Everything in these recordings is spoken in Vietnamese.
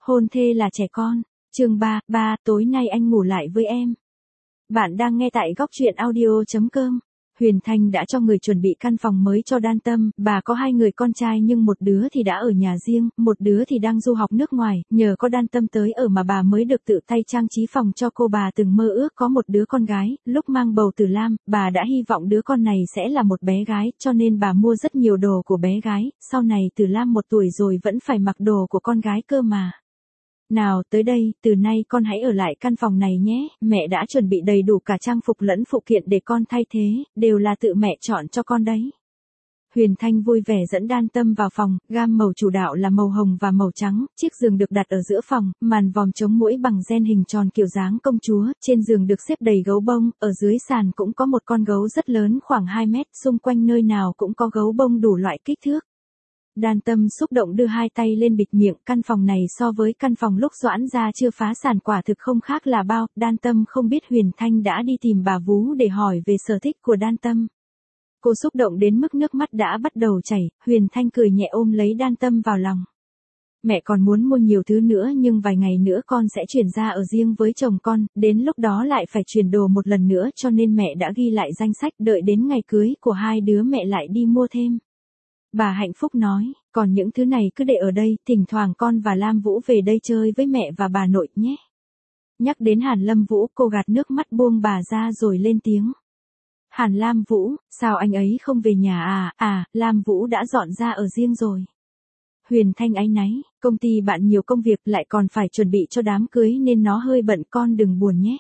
Hôn thê là trẻ con. Chương 3, tối nay anh ngủ lại với em. Bạn đang nghe tại góc truyện audio.com. Huyền Thanh đã cho người chuẩn bị căn phòng mới cho Đan Tâm, bà có 2 người con trai nhưng một đứa thì đã ở nhà riêng, một đứa thì đang du học nước ngoài, nhờ có Đan Tâm tới ở mà bà mới được tự tay trang trí phòng cho cô. Bà từng mơ ước có một đứa con gái, lúc mang bầu Tử Lam, bà đã hy vọng đứa con này sẽ là một bé gái, cho nên bà mua rất nhiều đồ của bé gái, sau này Tử Lam 1 tuổi rồi vẫn phải mặc đồ của con gái cơ mà. Nào, tới đây, từ nay con hãy ở lại căn phòng này nhé, mẹ đã chuẩn bị đầy đủ cả trang phục lẫn phụ kiện để con thay thế, đều là tự mẹ chọn cho con đấy. Huyền Thanh vui vẻ dẫn Đan Tâm vào phòng, gam màu chủ đạo là màu hồng và màu trắng, chiếc giường được đặt ở giữa phòng, màn vòm chống muỗi bằng ren hình tròn kiểu dáng công chúa, trên giường được xếp đầy gấu bông, ở dưới sàn cũng có một con gấu rất lớn khoảng 2 mét, xung quanh nơi nào cũng có gấu bông đủ loại kích thước. Đan Tâm xúc động đưa 2 tay lên bịt miệng, căn phòng này so với căn phòng lúc Doãn gia chưa phá sản quả thực không khác là bao. Đan Tâm không biết Huyền Thanh đã đi tìm bà vú để hỏi về sở thích của Đan Tâm. Cô xúc động đến mức nước mắt đã bắt đầu chảy, Huyền Thanh cười nhẹ ôm lấy Đan Tâm vào lòng. Mẹ còn muốn mua nhiều thứ nữa nhưng vài ngày nữa con sẽ chuyển ra ở riêng với chồng con, đến lúc đó lại phải chuyển đồ một lần nữa cho nên mẹ đã ghi lại danh sách, đợi đến ngày cưới của 2 đứa mẹ lại đi mua thêm. Bà hạnh phúc nói, còn những thứ này cứ để ở đây, thỉnh thoảng con và Lam Vũ về đây chơi với mẹ và bà nội nhé. Nhắc đến Hàn Lâm Vũ, cô gạt nước mắt buông bà ra rồi lên tiếng. Hàn Lam Vũ, sao anh ấy không về nhà à, Lam Vũ đã dọn ra ở riêng rồi. Huyền Thanh áy náy, công ty bạn nhiều công việc lại còn phải chuẩn bị cho đám cưới nên nó hơi bận, con đừng buồn nhé.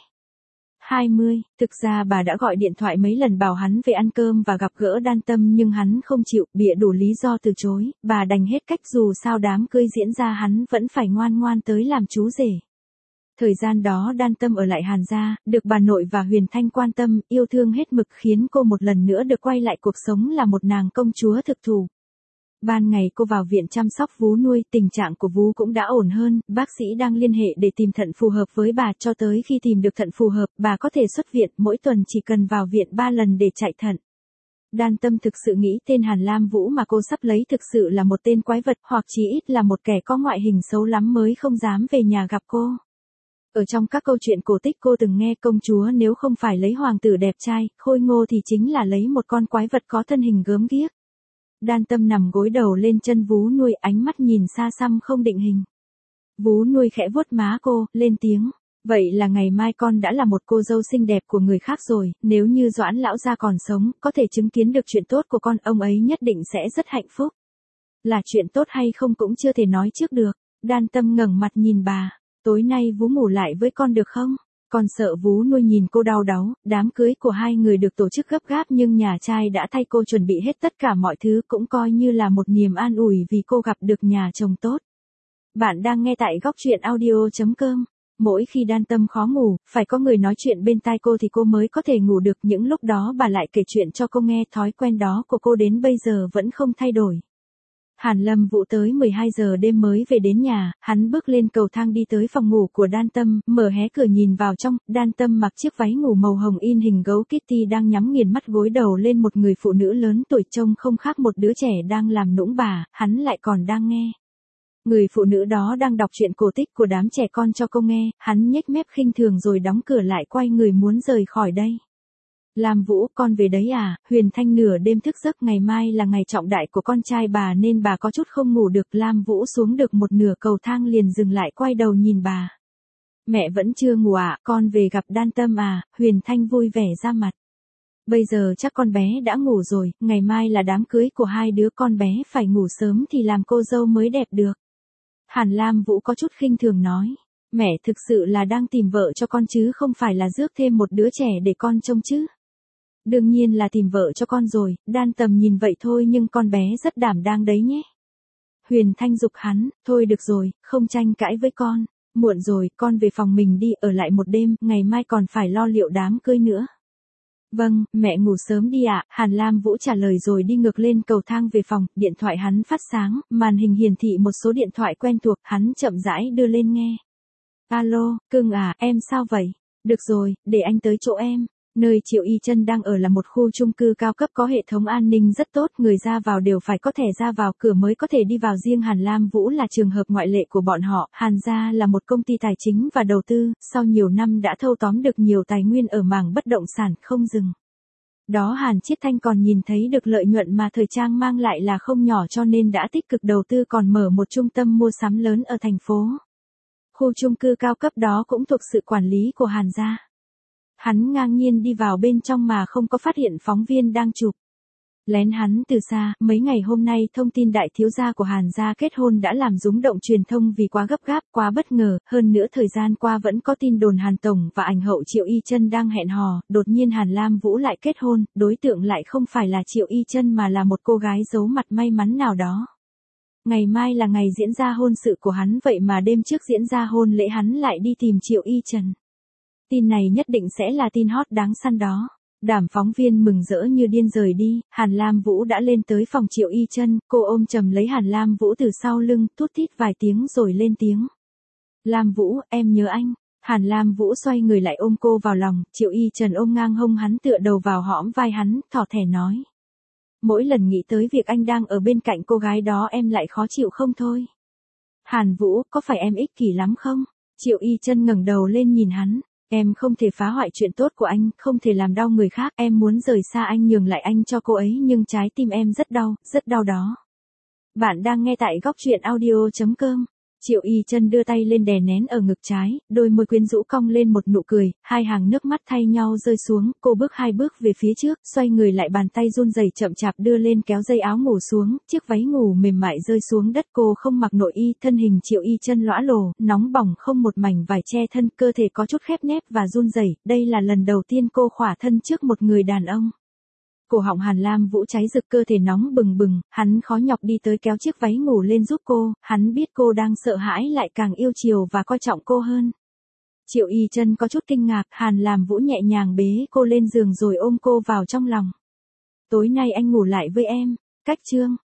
20, thực ra bà đã gọi điện thoại mấy lần bảo hắn về ăn cơm và gặp gỡ Đan Tâm nhưng hắn không chịu, bịa đủ lý do từ chối, bà đành hết cách dù sao đám cưới diễn ra hắn vẫn phải ngoan ngoan tới làm chú rể. Thời gian đó Đan Tâm ở lại Hàn gia, được bà nội và Huyền Thanh quan tâm, yêu thương hết mực khiến cô một lần nữa được quay lại cuộc sống là một nàng công chúa thực thụ. Ban ngày cô vào viện chăm sóc vú nuôi, tình trạng của vú cũng đã ổn hơn, bác sĩ đang liên hệ để tìm thận phù hợp với bà, cho tới khi tìm được thận phù hợp, bà có thể xuất viện, mỗi tuần chỉ cần vào viện 3 lần để chạy thận. Đan Tâm thực sự nghĩ tên Hàn Lam Vũ mà cô sắp lấy thực sự là một tên quái vật, hoặc chí ít là một kẻ có ngoại hình xấu lắm mới không dám về nhà gặp cô. Ở trong các câu chuyện cổ tích cô từng nghe, công chúa nếu không phải lấy hoàng tử đẹp trai, khôi ngô thì chính là lấy một con quái vật có thân hình gớm ghiếc. Đan Tâm nằm gối đầu lên chân vú nuôi, ánh mắt nhìn xa xăm không định hình. Vú nuôi khẽ vuốt má cô, lên tiếng. Vậy là ngày mai con đã là một cô dâu xinh đẹp của người khác rồi, nếu như Doãn lão gia còn sống, có thể chứng kiến được chuyện tốt của con, ông ấy nhất định sẽ rất hạnh phúc. Là chuyện tốt hay không cũng chưa thể nói trước được. Đan Tâm ngẩng mặt nhìn bà. Tối nay vú ngủ lại với con được không? Con sợ vú nuôi nhìn cô đau đáu, đám cưới của 2 người được tổ chức gấp gáp nhưng nhà trai đã thay cô chuẩn bị hết tất cả mọi thứ, cũng coi như là một niềm an ủi vì cô gặp được nhà chồng tốt. Bạn đang nghe tại góc truyện audio.com. Mỗi khi Đan Tâm khó ngủ, phải có người nói chuyện bên tai cô thì cô mới có thể ngủ được, những lúc đó bà lại kể chuyện cho cô nghe, thói quen đó của cô đến bây giờ vẫn không thay đổi. Hàn Lâm Vũ tới 12 giờ đêm mới về đến nhà, hắn bước lên cầu thang đi tới phòng ngủ của Đan Tâm, mở hé cửa nhìn vào trong, Đan Tâm mặc chiếc váy ngủ màu hồng in hình gấu Kitty đang nhắm nghiền mắt gối đầu lên một người phụ nữ lớn tuổi, trông không khác một đứa trẻ đang làm nũng bà, hắn lại còn đang nghe. Người phụ nữ đó đang đọc chuyện cổ tích của đám trẻ con cho cô nghe, hắn nhếch mép khinh thường rồi đóng cửa lại, quay người muốn rời khỏi đây. Lam Vũ, con về đấy à? Huyền Thanh nửa đêm thức giấc, ngày mai là ngày trọng đại của con trai bà nên bà có chút không ngủ được. Lam Vũ xuống được một nửa cầu thang liền dừng lại, quay đầu nhìn bà. Mẹ vẫn chưa ngủ à, con về gặp Đan Tâm à? Huyền Thanh vui vẻ ra mặt. Bây giờ chắc con bé đã ngủ rồi, ngày mai là đám cưới của 2 đứa, con bé phải ngủ sớm thì làm cô dâu mới đẹp được. Hàn Lam Vũ có chút khinh thường nói. Mẹ thực sự là đang tìm vợ cho con chứ không phải là rước thêm một đứa trẻ để con trông chứ. Đương nhiên là tìm vợ cho con rồi, Đan Tâm nhìn vậy thôi nhưng con bé rất đảm đang đấy nhé. Huyền Thanh giục hắn, thôi được rồi, không tranh cãi với con, muộn rồi, con về phòng mình đi, ở lại một đêm, ngày mai còn phải lo liệu đám cưới nữa. Vâng, mẹ ngủ sớm đi ạ, Hàn Lam Vũ trả lời rồi đi ngược lên cầu thang về phòng, điện thoại hắn phát sáng, màn hình hiển thị một số điện thoại quen thuộc, hắn chậm rãi đưa lên nghe. Alo, cưng à, em sao vậy? Được rồi, để anh tới chỗ em. Nơi Triệu Y Chân đang ở là một khu chung cư cao cấp có hệ thống an ninh rất tốt, người ra vào đều phải có thẻ ra vào cửa mới có thể đi vào, riêng Hàn Lam Vũ là trường hợp ngoại lệ của bọn họ. Hàn gia là một công ty tài chính và đầu tư, sau nhiều năm đã thâu tóm được nhiều tài nguyên ở mảng bất động sản không dừng. Đó Hàn Chiết Thanh còn nhìn thấy được lợi nhuận mà thời trang mang lại là không nhỏ, cho nên đã tích cực đầu tư còn mở một trung tâm mua sắm lớn ở thành phố. Khu chung cư cao cấp đó cũng thuộc sự quản lý của Hàn gia. Hắn ngang nhiên đi vào bên trong mà không có phát hiện phóng viên đang chụp. Lén hắn từ xa, mấy ngày hôm nay thông tin đại thiếu gia của Hàn gia kết hôn đã làm rúng động truyền thông vì quá gấp gáp, quá bất ngờ, hơn nữa thời gian qua vẫn có tin đồn Hàn Tổng và ảnh hậu Triệu Y Chân đang hẹn hò, đột nhiên Hàn Lam Vũ lại kết hôn, đối tượng lại không phải là Triệu Y Chân mà là một cô gái giấu mặt may mắn nào đó. Ngày mai là ngày diễn ra hôn sự của hắn, vậy mà đêm trước diễn ra hôn lễ hắn lại đi tìm Triệu Y Chân. Tin này nhất định sẽ là tin hot đáng săn đó. Đám phóng viên mừng rỡ như điên rời đi, Hàn Lam Vũ đã lên tới phòng Triệu Y Chân, cô ôm chầm lấy Hàn Lam Vũ từ sau lưng, thút thít vài tiếng rồi lên tiếng. Lam Vũ, em nhớ anh. Hàn Lam Vũ xoay người lại ôm cô vào lòng, Triệu Y Chân ôm ngang hông hắn tựa đầu vào hõm vai hắn, thỏ thẻ nói. Mỗi lần nghĩ tới việc anh đang ở bên cạnh cô gái đó em lại khó chịu không thôi. Hàn Vũ, có phải em ích kỷ lắm không? Triệu Y Chân ngẩng đầu lên nhìn hắn. Em không thể phá hoại chuyện tốt của anh, không thể làm đau người khác, em muốn rời xa anh nhường lại anh cho cô ấy nhưng trái tim em rất đau đó. Bạn đang nghe tại góc truyện audio.com. Triệu Y Chân đưa tay lên đè nén ở ngực trái, đôi môi quyến rũ cong lên một nụ cười, hai hàng nước mắt thay nhau rơi xuống, cô bước hai bước về phía trước, xoay người lại, bàn tay run rẩy chậm chạp đưa lên kéo dây áo ngủ xuống, chiếc váy ngủ mềm mại rơi xuống đất, cô không mặc nội y, thân hình Triệu Y Chân lõa lồ, nóng bỏng không một mảnh vải che thân, cơ thể có chút khép nép và run rẩy, đây là lần đầu tiên cô khỏa thân trước một người đàn ông. Cổ họng Hàn Lam Vũ cháy rực, cơ thể nóng bừng bừng, hắn khó nhọc đi tới kéo chiếc váy ngủ lên giúp cô, hắn biết cô đang sợ hãi lại càng yêu chiều và coi trọng cô hơn. Triệu Y Chân có chút kinh ngạc, Hàn Lam Vũ nhẹ nhàng bế cô lên giường rồi ôm cô vào trong lòng. Tối nay anh ngủ lại với em. Cách chương.